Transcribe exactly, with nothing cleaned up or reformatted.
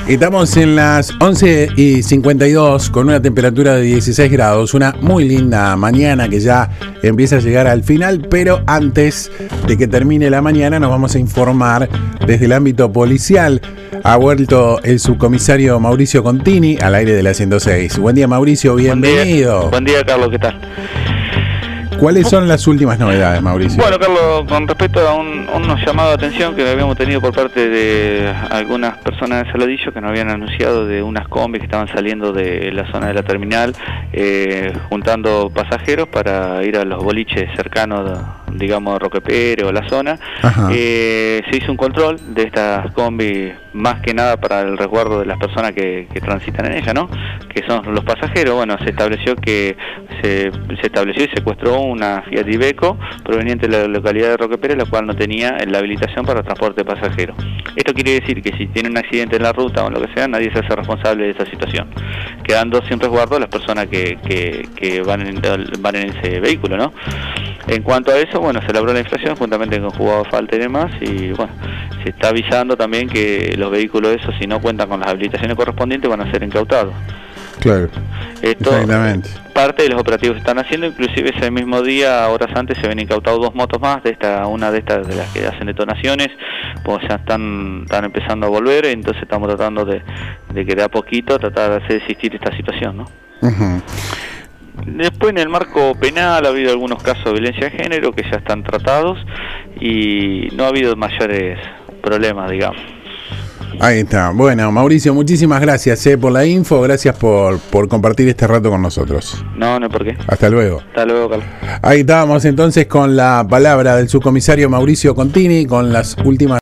Estamos en las once y cincuenta y dos con una temperatura de dieciséis grados, una muy linda mañana que ya empieza a llegar al final, pero antes de que termine la mañana nos vamos a informar desde el ámbito policial. Ha vuelto el subcomisario Mauricio Contini al aire de la ciento seis. Buen día, Mauricio, bienvenido. Buen día, Buen día Carlos, ¿qué tal? ¿Cuáles son las últimas novedades, Mauricio? Bueno, Carlos, con respecto a un, unos llamados de atención que habíamos tenido por parte de algunas personas de Saladillo que nos habían anunciado de unas combis que estaban saliendo de la zona de la terminal, eh, juntando pasajeros para ir a los boliches cercanos, digamos, Roque Pérez o la zona. Eh, se hizo un control de estas combis, más que nada para el resguardo de las personas que, que transitan en ella, ¿no? Que son los pasajeros. Bueno, se estableció que se, se estableció y secuestró una Fiat Iveco proveniente de la localidad de Roque Pérez, la cual no tenía la habilitación para transporte de pasajeros. Esto quiere decir que si tiene un accidente en la ruta o en lo que sea, nadie se hace responsable de esa situación, quedando sin resguardo las personas que, que, que van, en, van en ese vehículo, ¿no? En cuanto a eso, bueno, se elaboró la infracción juntamente con juzgado de falta y demás, y bueno, se está avisando también que los vehículos esos, si no cuentan con las habilitaciones correspondientes, van a ser incautados. Claro, esto, exactamente. Parte de los operativos que están haciendo, inclusive ese mismo día, horas antes, se ven incautados dos motos más, de esta, una de estas de las que hacen detonaciones, pues ya están, están empezando a volver, entonces estamos tratando de, de que de a poquito tratar de hacer existir esta situación, ¿no? Uh-huh. Después, en el marco penal, ha habido algunos casos de violencia de género que ya están tratados y no ha habido mayores problemas, digamos. Ahí está. Bueno, Mauricio, muchísimas gracias eh, por la info, gracias por, por compartir este rato con nosotros. No, no hay por qué. Hasta luego. Hasta luego, Carlos. Ahí estábamos entonces con la palabra del subcomisario Mauricio Contini, con las últimas